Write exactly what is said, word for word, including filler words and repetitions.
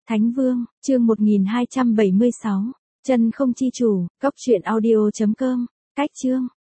Thánh Vương, chương một nghìn hai trăm bảy mươi sáu. Chân không chi chủ, cốc truyện audio chấm com. Cách chương.